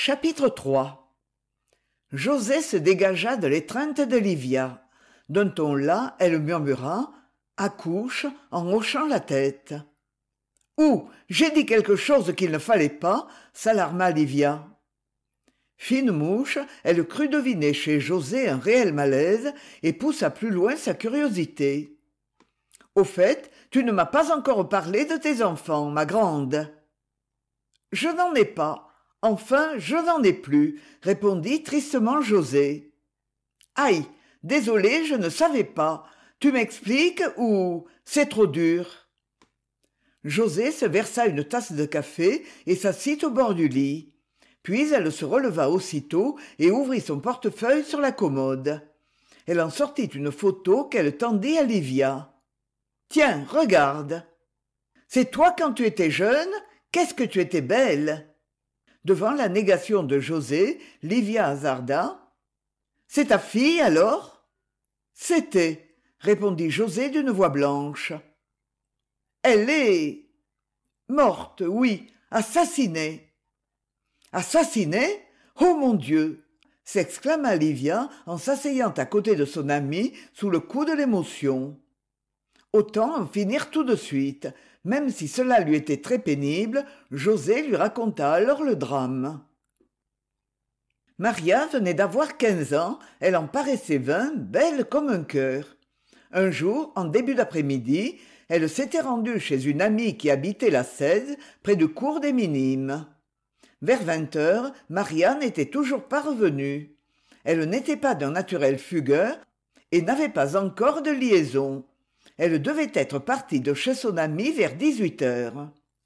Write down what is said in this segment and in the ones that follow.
Chapitre 3. José se dégagea de l'étreinte de Livia. D'un ton las, elle murmura « Accouche » en hochant la tête. « Ouh, j'ai dit quelque chose qu'il ne fallait pas » s'alarma Livia. Fine mouche, elle crut deviner chez José un réel malaise et poussa plus loin sa curiosité. « Au fait, tu ne m'as pas encore parlé de tes enfants, ma grande. »« Je n'en ai pas. Enfin, je n'en ai plus, » répondit tristement José. « Aïe, désolé, je ne savais pas. Tu m'expliques ou c'est trop dur ?» José se versa une tasse de café et s'assit au bord du lit. Puis elle se releva aussitôt et ouvrit son portefeuille sur la commode. Elle en sortit une photo qu'elle tendit à Livia. « Tiens, regarde. C'est toi quand tu étais jeune? Qu'est-ce que tu étais belle !» Devant la négation de José, Livia hasarda. « C'est ta fille, alors ?» « C'était, » répondit José d'une voix blanche. « Elle est... » « Morte, oui, assassinée. »« Assassinée ? Oh mon Dieu !» s'exclama Livia en s'asseyant à côté de son amie sous le coup de l'émotion. Autant en finir tout de suite. Même si cela lui était très pénible, José lui raconta alors le drame. Maria venait d'avoir 15 ans, elle en paraissait 20, belle comme un cœur. Un jour, en début d'après-midi, elle s'était rendue chez une amie qui habitait la 16, près du cours des Minimes. Vers 20 heures, Maria n'était toujours pas revenue. Elle n'était pas d'un naturel fugueur et n'avait pas encore de liaison. Elle devait être partie de chez son amie vers 18 heures.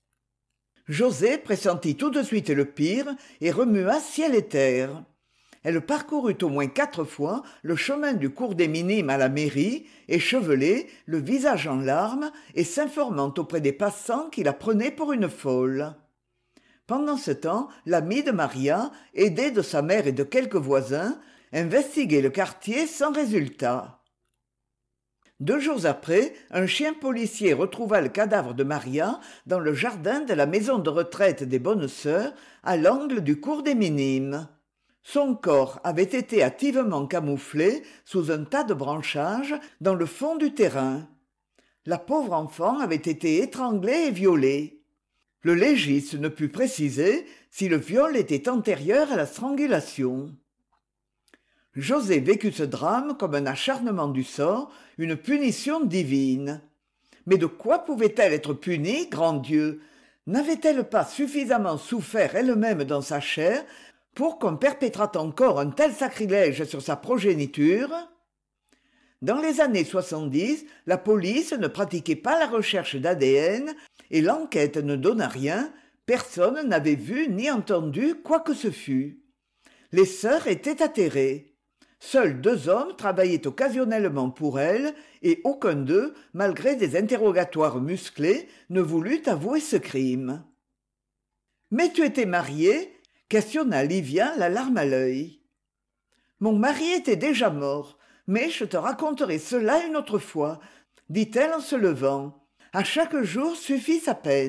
José pressentit tout de suite le pire et remua ciel et terre. Elle parcourut au moins 4 fois le chemin du cours des Minimes à la mairie, échevelée, le visage en larmes et s'informant auprès des passants qui la prenaient pour une folle. Pendant ce temps, l'amie de Maria, aidée de sa mère et de quelques voisins, investiguait le quartier sans résultat. 2 jours après, un chien policier retrouva le cadavre de Maria dans le jardin de la maison de retraite des Bonnes Sœurs, à l'angle du cours des Minimes. Son corps avait été hâtivement camouflé sous un tas de branchages dans le fond du terrain. La pauvre enfant avait été étranglée et violée. Le légiste ne put préciser si le viol était antérieur à la strangulation. José vécut ce drame comme un acharnement du sort, une punition divine. Mais de quoi pouvait-elle être punie, grand Dieu ? N'avait-elle pas suffisamment souffert elle-même dans sa chair pour qu'on perpétrât encore un tel sacrilège sur sa progéniture ? Dans les années 70, la police ne pratiquait pas la recherche d'ADN et l'enquête ne donna rien, personne n'avait vu ni entendu quoi que ce fût. Les sœurs étaient atterrées. Seuls 2 hommes travaillaient occasionnellement pour elles et aucun d'eux, malgré des interrogatoires musclés, ne voulut avouer ce crime. « Mais tu étais mariée ?» questionna Livia, la larme à l'œil. « Mon mari était déjà mort, mais je te raconterai cela une autre fois, » dit-elle en se levant. « À chaque jour suffit sa peine. »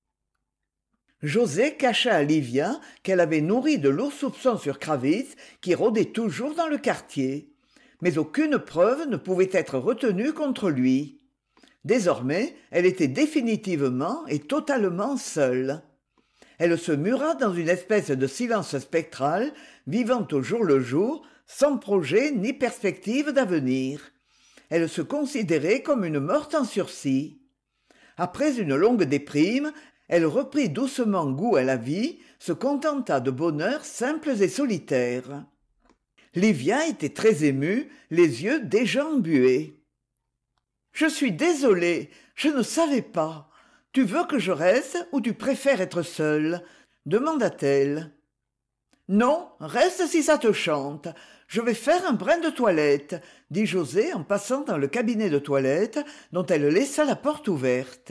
José cacha à Livia qu'elle avait nourri de lourds soupçons sur Kravitz, qui rôdait toujours dans le quartier. Mais aucune preuve ne pouvait être retenue contre lui. Désormais, elle était définitivement et totalement seule. Elle se mura dans une espèce de silence spectral, vivant au jour le jour, sans projet ni perspective d'avenir. Elle se considérait comme une morte en sursis. Après une longue déprime, elle reprit doucement goût à la vie, se contenta de bonheurs simples et solitaires. Livia était très émue, les yeux déjà embués. « Je suis désolée, je ne savais pas. Tu veux que je reste ou tu préfères être seule ?» demanda-t-elle. « Non, reste si ça te chante. Je vais faire un brin de toilette, » dit José en passant dans le cabinet de toilette dont elle laissa la porte ouverte.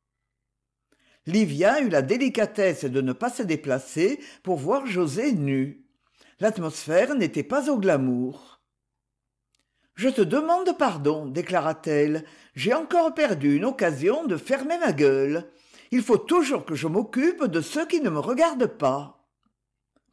Livia eut la délicatesse de ne pas se déplacer pour voir José nu. L'atmosphère n'était pas au glamour. « Je te demande pardon, » déclara-t-elle. « J'ai encore perdu une occasion de fermer ma gueule. Il faut toujours que je m'occupe de ceux qui ne me regardent pas. »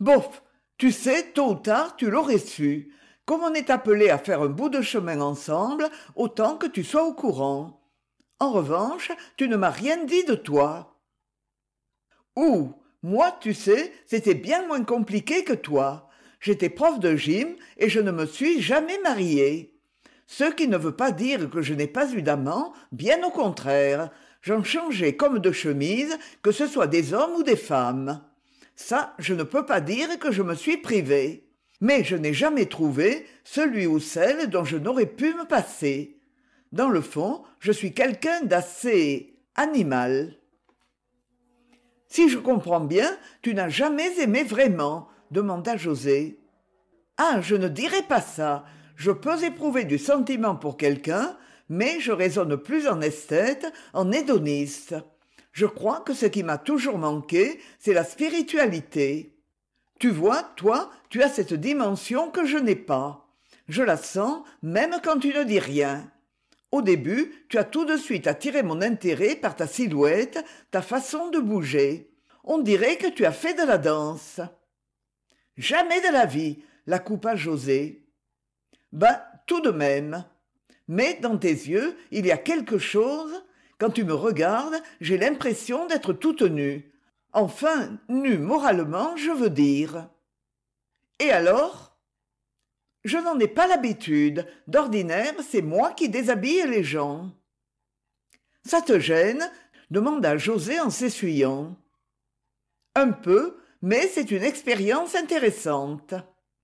Bof, tu sais, tôt ou tard, tu l'aurais su. Comme on est appelé à faire un bout de chemin ensemble, autant que tu sois au courant. En revanche, tu ne m'as rien dit de toi. Ouh, moi, tu sais, c'était bien moins compliqué que toi. J'étais prof de gym et je ne me suis jamais mariée. Ce qui ne veut pas dire que je n'ai pas eu d'amant, bien au contraire. J'en changeais comme de chemise, que ce soit des hommes ou des femmes. Ça, je ne peux pas dire que je me suis privée. Mais je n'ai jamais trouvé celui ou celle dont je n'aurais pu me passer. Dans le fond, je suis quelqu'un d'assez animal. Si je comprends bien, tu n'as jamais aimé vraiment, demanda José. Ah, je ne dirais pas ça. Je peux éprouver du sentiment pour quelqu'un, mais je raisonne plus en esthète, en hédoniste. Je crois que ce qui m'a toujours manqué, c'est la spiritualité. Tu vois, toi, tu as cette dimension que je n'ai pas. Je la sens même quand tu ne dis rien. Au début, tu as tout de suite attiré mon intérêt par ta silhouette, ta façon de bouger. On dirait que tu as fait de la danse. Jamais de la vie, la coupa José. Ben, tout de même. Mais dans tes yeux, il y a quelque chose. Quand tu me regardes, j'ai l'impression d'être toute nue. Enfin, nue moralement, je veux dire. Et alors ? Je n'en ai pas l'habitude. D'ordinaire, c'est moi qui déshabille les gens. Ça te gêne ? Demanda José en s'essuyant. Un peu, mais c'est une expérience intéressante.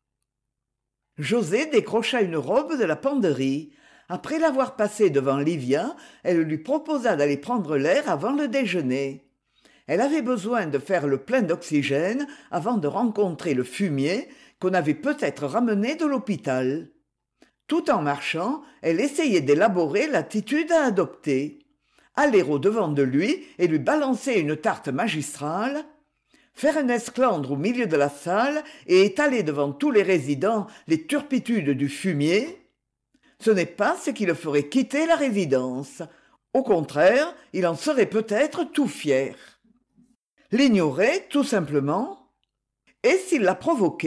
José décrocha une robe de la penderie. Après l'avoir passée devant Livia, elle lui proposa d'aller prendre l'air avant le déjeuner. Elle avait besoin de faire le plein d'oxygène avant de rencontrer le fumier qu'on avait peut-être ramené de l'hôpital. Tout en marchant, elle essayait d'élaborer l'attitude à adopter. Aller au-devant de lui et lui balancer une tarte magistrale, faire un esclandre au milieu de la salle et étaler devant tous les résidents les turpitudes du fumier, ce n'est pas ce qui le ferait quitter la résidence. Au contraire, il en serait peut-être tout fier. L'ignorer, tout simplement. Et s'il la provoquait ?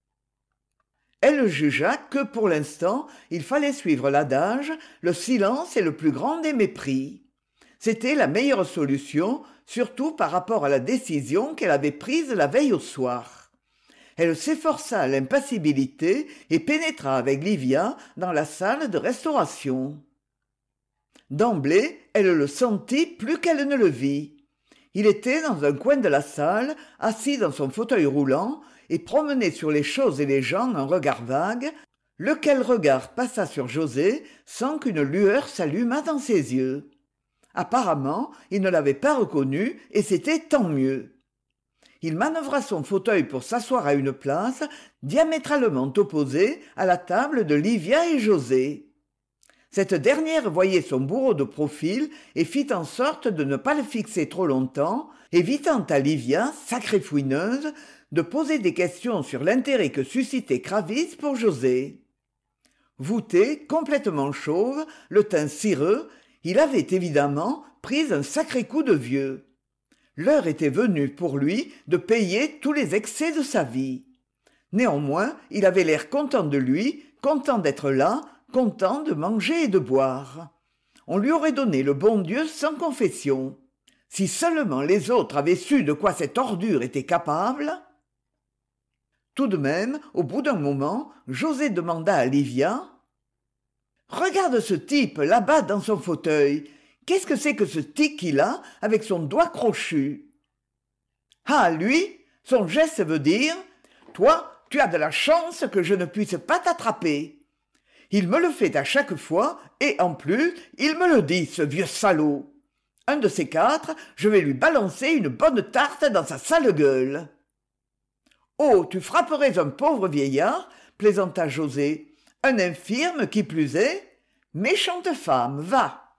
Elle jugea que, pour l'instant, il fallait suivre l'adage « le silence est le plus grand des mépris ». C'était la meilleure solution, surtout par rapport à la décision qu'elle avait prise la veille au soir. Elle s'efforça l'impassibilité et pénétra avec Livia dans la salle de restauration. D'emblée, elle le sentit plus qu'elle ne le vit. Il était dans un coin de la salle, assis dans son fauteuil roulant, et promenait sur les choses et les gens un regard vague, lequel regard passa sur José sans qu'une lueur s'allumât dans ses yeux. Apparemment, il ne l'avait pas reconnu, et c'était tant mieux. Il manœuvra son fauteuil pour s'asseoir à une place diamétralement opposée à la table de Livia et José. Cette dernière voyait son bourreau de profil et fit en sorte de ne pas le fixer trop longtemps, évitant à Livia, sacrée fouineuse, de poser des questions sur l'intérêt que suscitait Kravis pour José. Voûté, complètement chauve, le teint cireux, il avait évidemment pris un sacré coup de vieux. L'heure était venue pour lui de payer tous les excès de sa vie. Néanmoins, il avait l'air content de lui, content d'être là, content de manger et de boire. On lui aurait donné le bon Dieu sans confession. Si seulement les autres avaient su de quoi cette ordure était capable. Tout de même, au bout d'un moment, José demanda à Livia « Regarde ce type là-bas dans son fauteuil. Qu'est-ce que c'est que ce tic qu'il a avec son doigt crochu ?» Ah, lui, son geste veut dire « Toi, tu as de la chance que je ne puisse pas t'attraper. » Il me le fait à chaque fois, et en plus, il me le dit, ce vieux salaud. Un de ces quatre, je vais lui balancer une bonne tarte dans sa sale gueule. Oh, tu frapperais un pauvre vieillard, plaisanta José. Un infirme qui plus est. Méchante femme, va.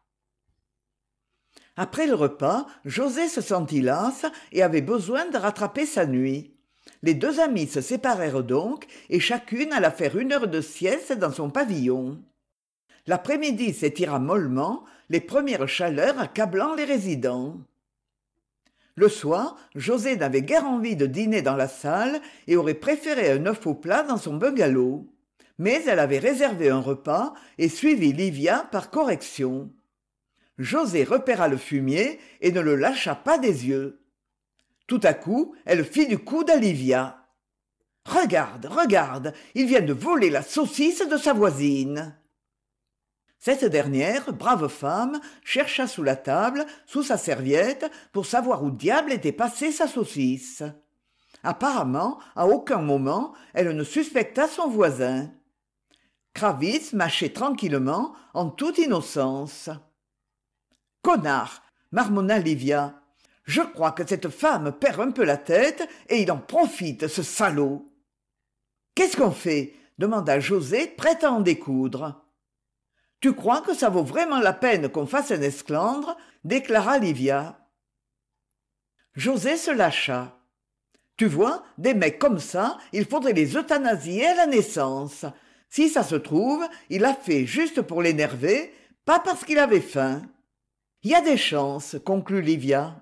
Après le repas, José se sentit las et avait besoin de rattraper sa nuit. Les deux amies se séparèrent donc, et chacune alla faire 1 heure de sieste dans son pavillon. L'après-midi s'étira mollement, les premières chaleurs accablant les résidents. Le soir, José n'avait guère envie de dîner dans la salle et aurait préféré un œuf au plat dans son bungalow. Mais elle avait réservé un repas et suivi Livia par correction. José repéra le fumier et ne le lâcha pas des yeux. Tout à coup, elle fit du coude à Livia. « Regarde, regarde, il vient de voler la saucisse de sa voisine !» Cette dernière, brave femme, chercha sous la table, sous sa serviette, pour savoir où diable était passée sa saucisse. Apparemment, à aucun moment, elle ne suspecta son voisin. Kravitz mâchait tranquillement, en toute innocence. « Connard !» marmonna Livia. « Je crois que cette femme perd un peu la tête et il en profite, ce salaud !»« Qu'est-ce qu'on fait ?» demanda José, prêt à en découdre. « Tu crois que ça vaut vraiment la peine qu'on fasse un esclandre ?» déclara Livia. José se lâcha. « Tu vois, des mecs comme ça, il faudrait les euthanasier à la naissance. Si ça se trouve, il l'a fait juste pour l'énerver, pas parce qu'il avait faim. » « Il y a des chances, » conclut Livia.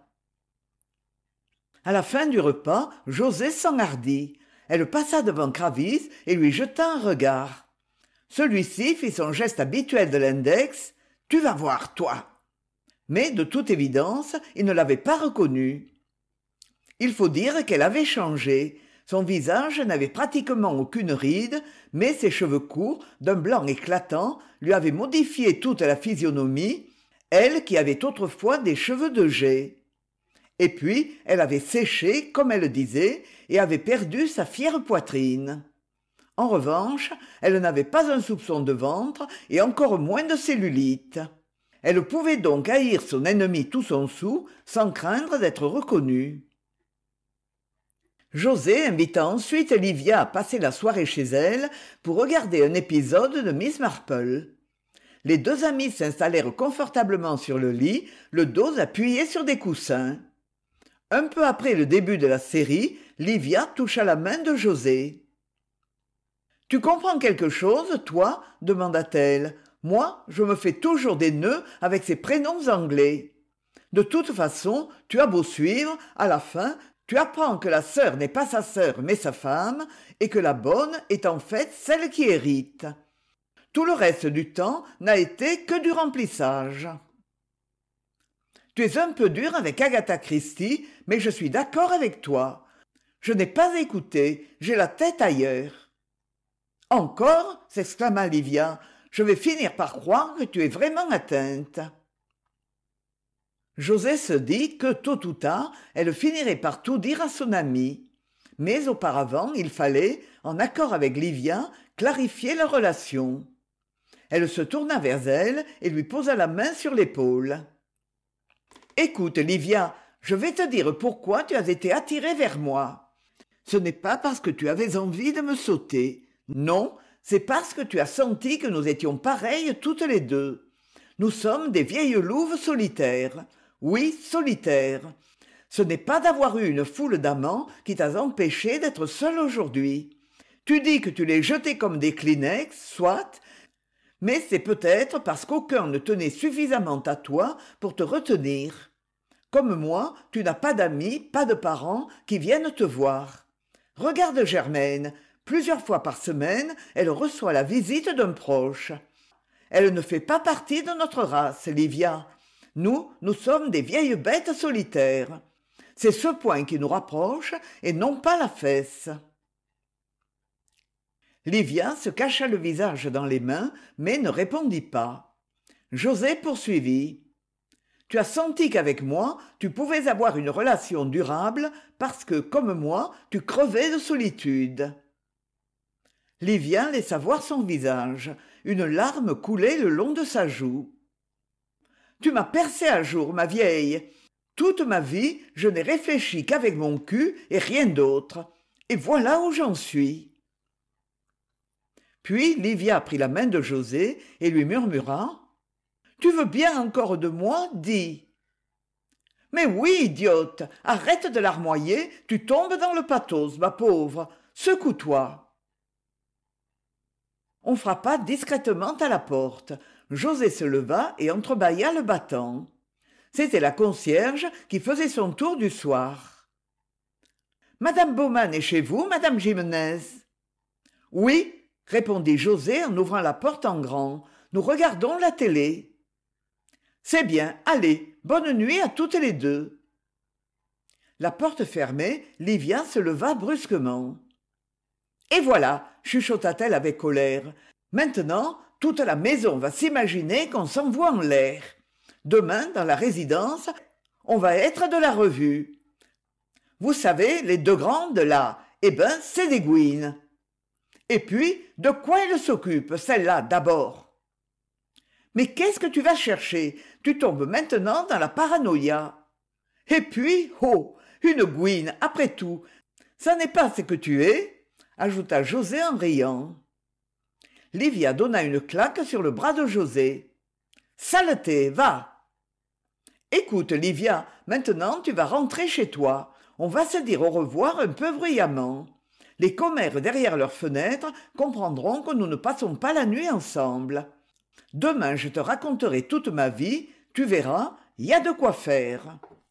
À la fin du repas, José s'enhardit. Elle passa devant Kravitz et lui jeta un regard. Celui-ci fit son geste habituel de l'index. « Tu vas voir, toi !» Mais de toute évidence, il ne l'avait pas reconnue. Il faut dire qu'elle avait changé. Son visage n'avait pratiquement aucune ride, mais ses cheveux courts, d'un blanc éclatant, lui avaient modifié toute la physionomie, elle qui avait autrefois des cheveux de jais. Et puis, elle avait séché, comme elle disait, et avait perdu sa fière poitrine. En revanche, elle n'avait pas un soupçon de ventre et encore moins de cellulite. Elle pouvait donc haïr son ennemi tout son soûl sans craindre d'être reconnue. José invita ensuite Livia à passer la soirée chez elle pour regarder un épisode de Miss Marple. Les deux amies s'installèrent confortablement sur le lit, le dos appuyé sur des coussins. Un peu après le début de la série, Livia toucha la main de José. « Tu comprends quelque chose, toi ?» demanda-t-elle. « Moi, je me fais toujours des nœuds avec ces prénoms anglais. De toute façon, tu as beau suivre, à la fin, tu apprends que la sœur n'est pas sa sœur mais sa femme, et que la bonne est en fait celle qui hérite. Tout le reste du temps n'a été que du remplissage. Tu es un peu dur avec Agatha Christie, mais je suis d'accord avec toi. Je n'ai pas écouté, j'ai la tête ailleurs. « Encore ?» s'exclama Livia. « Je vais finir par croire que tu es vraiment atteinte. » José se dit que, tôt ou tard, elle finirait par tout dire à son amie. Mais auparavant, il fallait, en accord avec Livia, clarifier la relation. Elle se tourna vers elle et lui posa la main sur l'épaule. « Écoute, Livia, je vais te dire pourquoi tu as été attirée vers moi. Ce n'est pas parce que tu avais envie de me sauter. Non, c'est parce que tu as senti que nous étions pareilles toutes les deux. Nous sommes des vieilles louves solitaires. Oui, solitaires. Ce n'est pas d'avoir eu une foule d'amants qui t'a empêché d'être seule aujourd'hui. Tu dis que tu les jetais comme des Kleenex, soit, mais c'est peut-être parce qu'aucun ne tenait suffisamment à toi pour te retenir. Comme moi, tu n'as pas d'amis, pas de parents qui viennent te voir. Regarde Germaine, plusieurs fois par semaine, elle reçoit la visite d'un proche. Elle ne fait pas partie de notre race, Livia. Nous sommes des vieilles bêtes solitaires. C'est ce point qui nous rapproche et non pas la fesse. » Livia se cacha le visage dans les mains, mais ne répondit pas. José poursuivit. « Tu as senti qu'avec moi, tu pouvais avoir une relation durable parce que, comme moi, tu crevais de solitude. » Livia laissa voir son visage. Une larme coulait le long de sa joue. « Tu m'as percé à jour, ma vieille. Toute ma vie, je n'ai réfléchi qu'avec mon cul et rien d'autre. Et voilà où j'en suis. » Puis Livia prit la main de José et lui murmura « Tu veux bien encore de moi, dis !»« Mais oui, idiote, arrête de larmoyer, tu tombes dans le pathos, ma pauvre. Secoue-toi. » On frappa discrètement à la porte. José se leva et entrebâilla le battant. C'était la concierge qui faisait son tour du soir. Madame Baumann est chez vous, madame Gimenez? Oui, répondit José en ouvrant la porte en grand. Nous regardons la télé. C'est bien, allez, bonne nuit à toutes les deux. La porte fermée, Livia se leva brusquement. Et voilà, chuchota-t-elle avec colère. Maintenant, toute la maison va s'imaginer qu'on s'envoie en l'air. Demain, dans la résidence, on va être de la revue. Vous savez, les deux grandes, là, eh ben, c'est des gouines. Et puis, de quoi elle s'occupe, celle-là, d'abord? Mais qu'est-ce que tu vas chercher? Tu tombes maintenant dans la paranoïa. Et puis, oh, une gouine, après tout, ça n'est pas ce que tu es, ajouta José en riant. Livia donna une claque sur le bras de José. Saleté, va! Écoute, Livia, maintenant tu vas rentrer chez toi. On va se dire au revoir un peu bruyamment. Les commères derrière leurs fenêtres comprendront que nous ne passons pas la nuit ensemble. Demain, je te raconterai toute ma vie, tu verras, il y a de quoi faire.